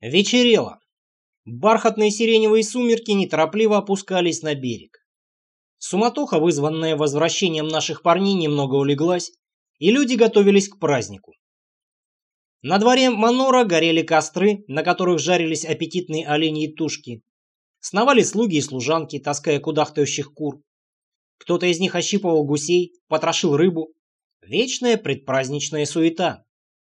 Вечерело. Бархатные сиреневые сумерки неторопливо опускались на берег. Суматоха, вызванная возвращением наших парней, немного улеглась, и люди готовились к празднику. На дворе манора горели костры, на которых жарились аппетитные оленьи тушки. Сновали слуги и служанки, таская кудахтающих кур. Кто-то из них ощипывал гусей, потрошил рыбу. Вечная предпраздничная суета.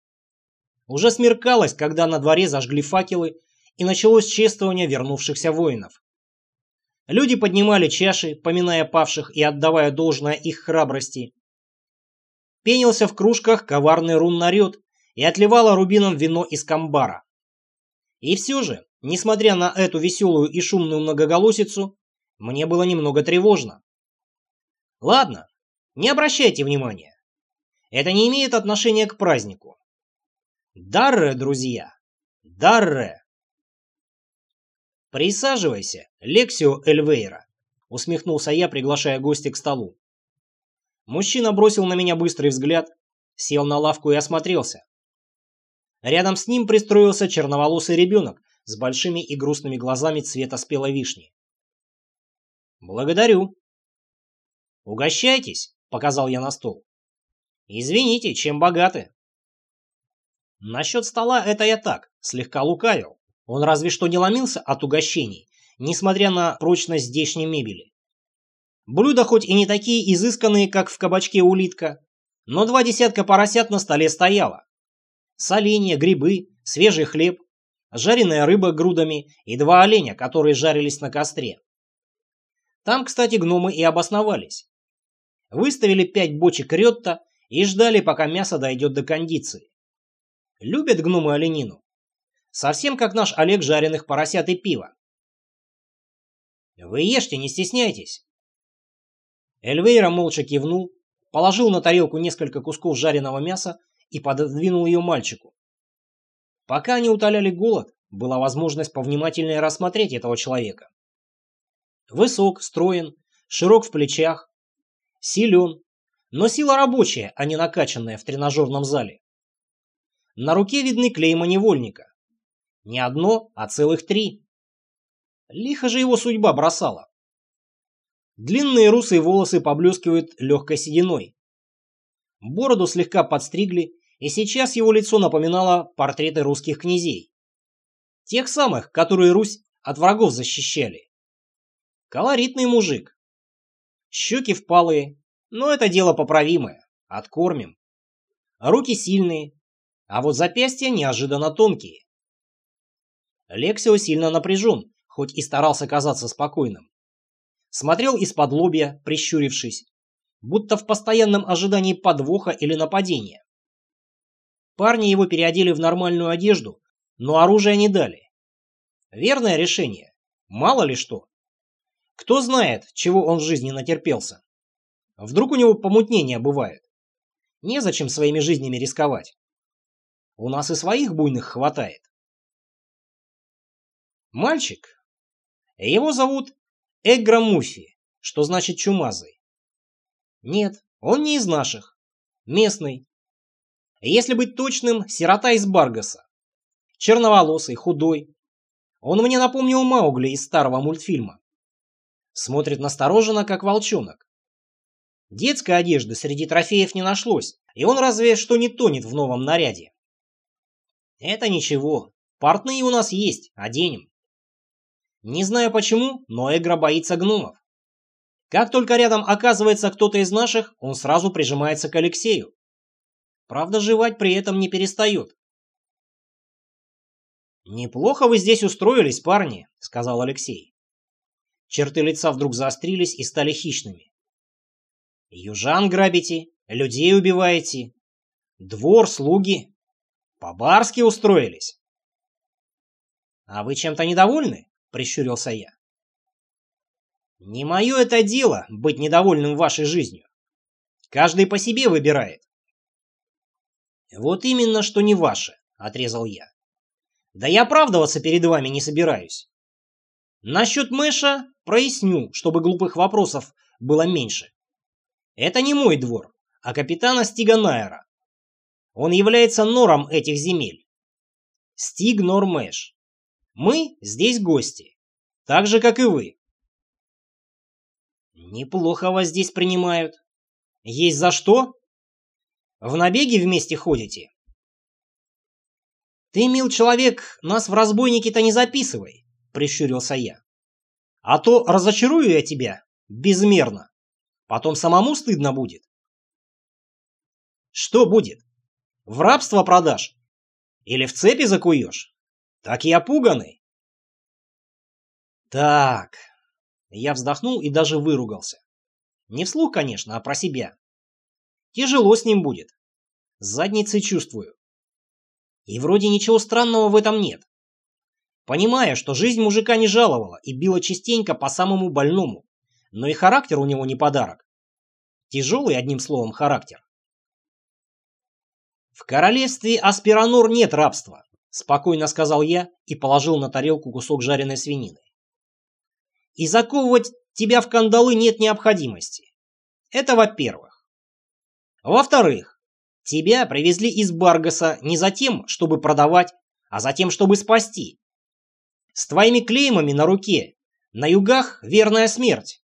Уже смеркалось, когда на дворе зажгли факелы, и началось чествование вернувшихся воинов. Люди поднимали чаши, поминая павших и отдавая должное их храбрости. Пенился в кружках коварный рун-нарет и отливало рубином вино из камбара. И все же, несмотря на эту веселую и шумную многоголосицу, мне было немного тревожно. Ладно, не обращайте внимания. Это не имеет отношения к празднику. Дарре, друзья, дарре. «Присаживайся, Лексио Эльвейра», — усмехнулся я, приглашая гостя к столу. Мужчина бросил на меня быстрый взгляд, сел на лавку и осмотрелся. Рядом с ним пристроился черноволосый ребенок с большими и грустными глазами цвета спелой вишни. «Благодарю». «Угощайтесь», — показал я на стол. «Извините, чем богаты?» Насчет стола это я так, слегка лукавил. Он разве что не ломился от угощений, несмотря на прочность здешней мебели. Блюда хоть и не такие изысканные, как в кабачке улитка, но 2 десятка поросят на столе стояло. Соленья, грибы, свежий хлеб, жареная рыба грудами и 2 оленя, которые жарились на костре. Там, кстати, гномы и обосновались. Выставили 5 бочек рётта и ждали, пока мясо дойдет до кондиции. Любят гномы оленину. Совсем как наш Олег жареных поросят и пива. Вы ешьте, не стесняйтесь. Эльвейра молча кивнул, положил на тарелку несколько кусков жареного мяса и пододвинул ее мальчику. Пока они утоляли голод, была возможность повнимательнее рассмотреть этого человека. Высок, строен, широк в плечах, силен, но сила рабочая, а не накачанная в тренажерном зале. На руке видны клейма невольника. Не одно, а целых 3. Лихо же его судьба бросала. Длинные русые волосы поблескивают легкой сединой. Бороду слегка подстригли, и сейчас его лицо напоминало портреты русских князей. Тех самых, которые Русь от врагов защищали. Колоритный мужик. Щеки впалые, но это дело поправимое. Откормим. Руки сильные, а вот запястья неожиданно тонкие. Лексио сильно напряжен, хоть и старался казаться спокойным. Смотрел из-под лобья, прищурившись, будто в постоянном ожидании подвоха или нападения. Парни его переодели в нормальную одежду, но оружия не дали. Верное решение. Мало ли что. Кто знает, чего он в жизни натерпелся. Вдруг у него помутнение бывает. Незачем своими жизнями рисковать. У нас и своих буйных хватает. Мальчик. Его зовут Эгграмуфи, что значит чумазый. Нет, он не из наших. Местный. Если быть точным, сирота из Баргаса. Черноволосый, худой. Он мне напомнил Маугли из старого мультфильма. Смотрит настороженно, как волчонок. Детской одежды среди трофеев не нашлось, и он разве что не тонет в новом наряде. Это ничего, портные у нас есть, оденем. Не знаю почему, но Эгра боится гномов. Как только рядом оказывается кто-то из наших, он сразу прижимается к Алексею. Правда, жевать при этом не перестает. «Неплохо вы здесь устроились, парни», — сказал Алексей. Черты лица вдруг заострились и стали хищными. «Южан грабите, людей убиваете, двор, слуги, по-барски устроились». «А вы чем-то недовольны?» — прищурился я. «Не мое это дело быть недовольным вашей жизнью. Каждый по себе выбирает». «Вот именно, что не ваше», — отрезал я. «Да я оправдываться перед вами не собираюсь. Насчет Мэша проясню, чтобы глупых вопросов было меньше. Это не мой двор, а капитана Стига Найера. Он является нором этих земель. Стиг Нор Мэш. Мы здесь гости, так же, как и вы. Неплохо вас здесь принимают. Есть за что? В набеги вместе ходите? Ты, мил человек, нас в разбойники-то не записывай, прищурился я. А то разочарую я тебя безмерно. Потом самому стыдно будет. Что будет? В рабство продашь? Или в цепи закуешь? Так я пуганый. Так. Я вздохнул и даже выругался. Не вслух, конечно, а про себя. Тяжело с ним будет. С задницей чувствую. И вроде ничего странного в этом нет. Понимая, что жизнь мужика не жаловала и била частенько по самому больному, но и характер у него не подарок. Тяжелый, одним словом, характер. В королевстве Аспиранор нет рабства, спокойно сказал я и положил на тарелку кусок жареной свинины. И заковывать тебя в кандалы нет необходимости. Это во-первых. Во-вторых, тебя привезли из Баргаса не за тем, чтобы продавать, а за тем, чтобы спасти. С твоими клеймами на руке, на югах верная смерть.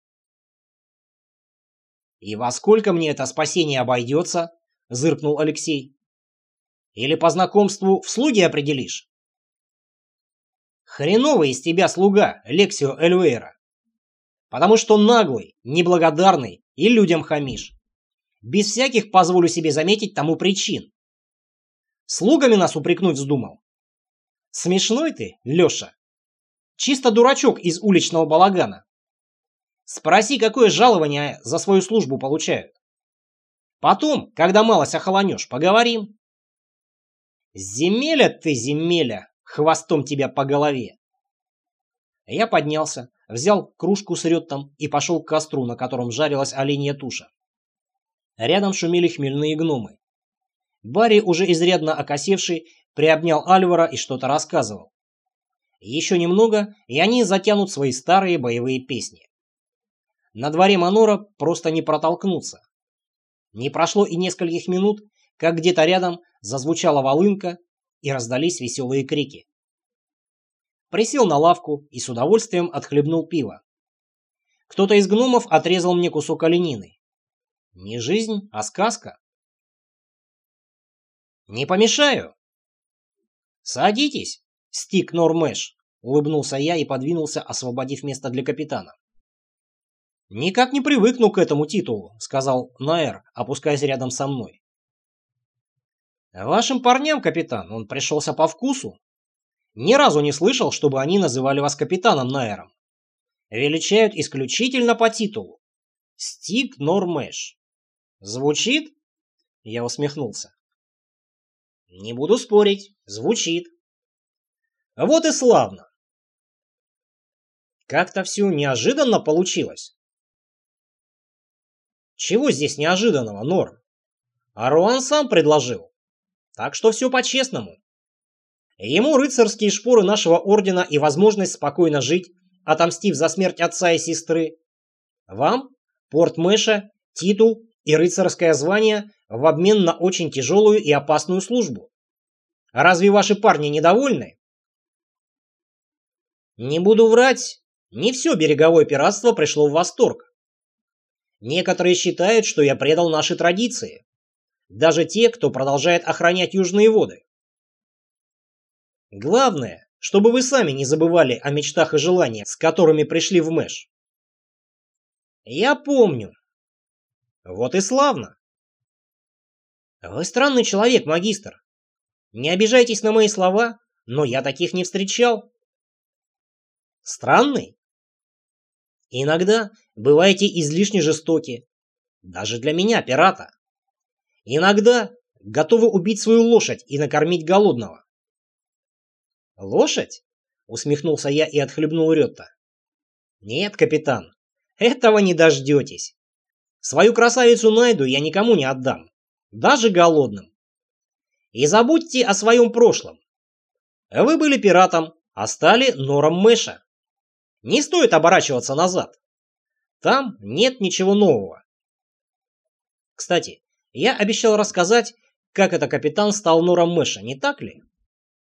И во сколько мне это спасение обойдется? Зыркнул Алексей. Или по знакомству в слуги определишь? Хреновый из тебя слуга, Лексио Эльвейра. Потому что наглый, неблагодарный и людям хамишь. Без всяких, позволю себе заметить, тому причин. Слугами нас упрекнуть вздумал? Смешной ты, Леша. Чисто дурачок из уличного балагана. Спроси, какое жалование за свою службу получают. Потом, когда малость охолонешь, поговорим. Земеля ты, земеля, хвостом тебя по голове. Я поднялся, взял кружку с реттом и пошел к костру, на котором жарилась оленья туша. Рядом шумели хмельные гномы. Барри, уже изрядно окосевший, приобнял Альвара и что-то рассказывал. Еще немного, и они затянут свои старые боевые песни. На дворе манора просто не протолкнуться. Не прошло и нескольких минут, как где-то рядом зазвучала волынка и раздались веселые крики. Присел на лавку и с удовольствием отхлебнул пиво. Кто-то из гномов отрезал мне кусок оленины. Не жизнь, а сказка. Не помешаю. Садитесь, Стик Нормэш, улыбнулся я и подвинулся, освободив место для капитана. Никак не привыкну к этому титулу, сказал Наэр, опускаясь рядом со мной. Вашим парням, капитан, он пришелся по вкусу. Ни разу не слышал, чтобы они называли вас капитаном Наэром. Величают исключительно по титулу. Стик Нормэш. Звучит? Я усмехнулся. Не буду спорить, звучит. Вот и славно. Как-то все неожиданно получилось. Чего здесь неожиданного, Норм? Аруан сам предложил. Так что все по-честному. Ему рыцарские шпоры нашего ордена и возможность спокойно жить, отомстив за смерть отца и сестры. Вам порт Мэша, титул и рыцарское звание в обмен на очень тяжелую и опасную службу. Разве ваши парни недовольны? Не буду врать, не все береговое пиратство пришло в восторг. Некоторые считают, что я предал наши традиции. Даже те, кто продолжает охранять южные воды. Главное, чтобы вы сами не забывали о мечтах и желаниях, с которыми пришли в Мэш. Я помню. Вот и славно. Вы странный человек, магистр. Не обижайтесь на мои слова, но я таких не встречал. Странный? Иногда бываете излишне жестоки. Даже для меня, пирата. Иногда готовы убить свою лошадь и накормить голодного. Лошадь? Усмехнулся я и отхлебнул рётта. Нет, капитан, этого не дождетесь. Свою красавицу Найду я никому не отдам, даже голодным. И забудьте о своем прошлом. Вы были пиратом, а стали Нором Мэша. Не стоит оборачиваться назад. Там нет ничего нового. Кстати, я обещал рассказать, как это капитан стал Нором Мэша, не так ли?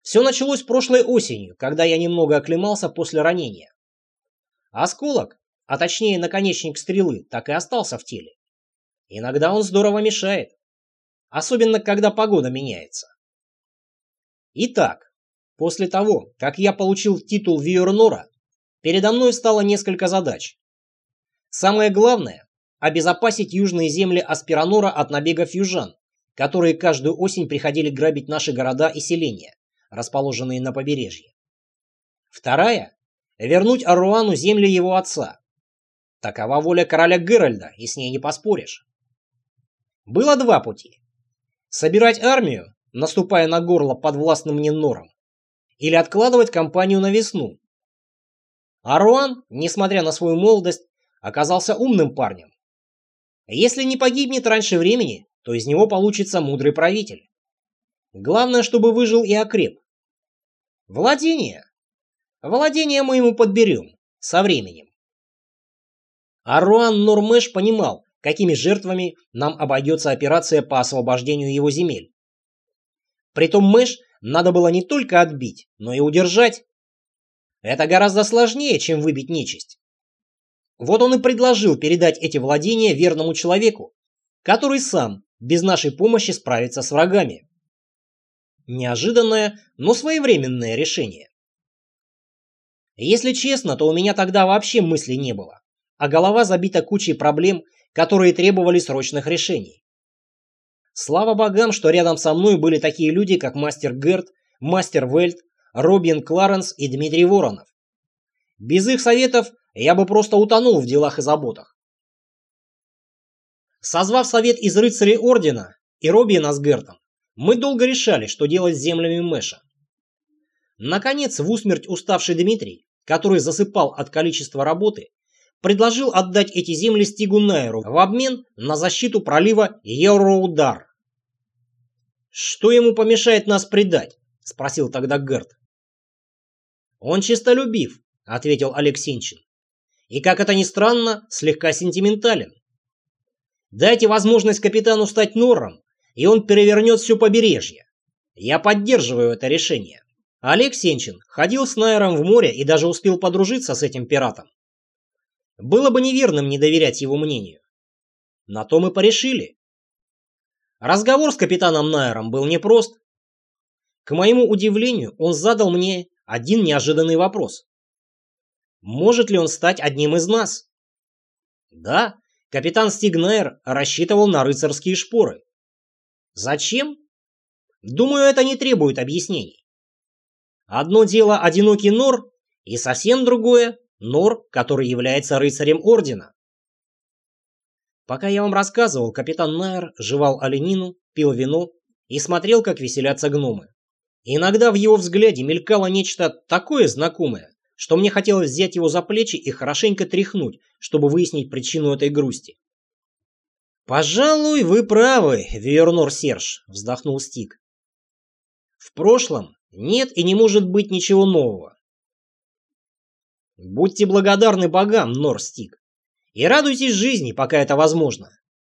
Все началось прошлой осенью, когда я немного оклемался после ранения. Осколок, а точнее наконечник стрелы, так и остался в теле. Иногда он здорово мешает, особенно когда погода меняется. Итак, после того, как я получил титул Виернора, передо мной стало несколько задач. Самое главное – обезопасить южные земли Аспиранора от набегов южан, которые каждую осень приходили грабить наши города и селения, расположенные на побережье. Вторая – вернуть Аруану земли его отца. Такова воля короля Геральда, и с ней не поспоришь. Было два пути. Собирать армию, наступая на горло подвластным мне норам, или откладывать кампанию на весну. Аруан, несмотря на свою молодость, оказался умным парнем. Если не погибнет раньше времени, то из него получится мудрый правитель. Главное, чтобы выжил и окреп. Владение. Владение мы ему подберем со временем. Аруан Нормеш понимал, какими жертвами нам обойдется операция по освобождению его земель. Притом Мэш надо было не только отбить, но и удержать. Это гораздо сложнее, чем выбить нечисть. Вот он и предложил передать эти владения верному человеку, который сам, без нашей помощи, справится с врагами. Неожиданное, но своевременное решение. Если честно, то у меня тогда вообще мыслей не было, а голова забита кучей проблем, которые требовали срочных решений. Слава богам, что рядом со мной были такие люди, как мастер Герд, мастер Вельт, Робин Кларенс и Дмитрий Воронов. Без их советов я бы просто утонул в делах и заботах. Созвав совет из рыцарей Ордена и Робина с Гертом, мы долго решали, что делать с землями Мэша. Наконец, в усмерть уставший Дмитрий, который засыпал от количества работы, предложил отдать эти земли Стигу Найеру в обмен на защиту пролива Йороудар. «Что ему помешает нас предать?» – спросил тогда Герт. «Он честолюбив», – ответил Алексинчин. «И, как это ни странно, слегка сентиментален. Дайте возможность капитану стать Норром, и он перевернет все побережье. Я поддерживаю это решение». Олег Сенчин ходил с Найером в море и даже успел подружиться с этим пиратом. Было бы неверным не доверять его мнению. На то мы порешили. Разговор с капитаном Найером был непрост. К моему удивлению, он задал мне один неожиданный вопрос. Может ли он стать одним из нас? Да, капитан Стиг Найер рассчитывал на рыцарские шпоры. Зачем? Думаю, это не требует объяснений. Одно дело одинокий Нор, и совсем другое Нор, который является рыцарем Ордена. Пока я вам рассказывал, капитан Найер жевал оленину, пил вино и смотрел, как веселятся гномы. Иногда в его взгляде мелькало нечто такое знакомое, что мне хотелось взять его за плечи и хорошенько тряхнуть, чтобы выяснить причину этой грусти. «Пожалуй, вы правы, Виернор Серж», — вздохнул Стиг. «В прошлом нет и не может быть ничего нового. Будьте благодарны богам, Нор Стиг, и радуйтесь жизни, пока это возможно».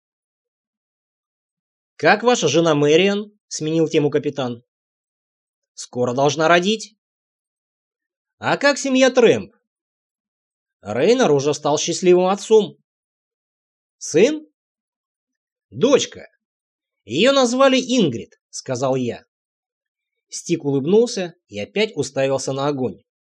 «Как ваша жена Мэриан?» — сменил тему капитан. «Скоро должна родить». «А как семья Трэмп?» «Рейнер уже стал счастливым отцом». «Сын?» «Дочка. Ее назвали Ингрид», — сказал я. Стик улыбнулся и опять уставился на огонь.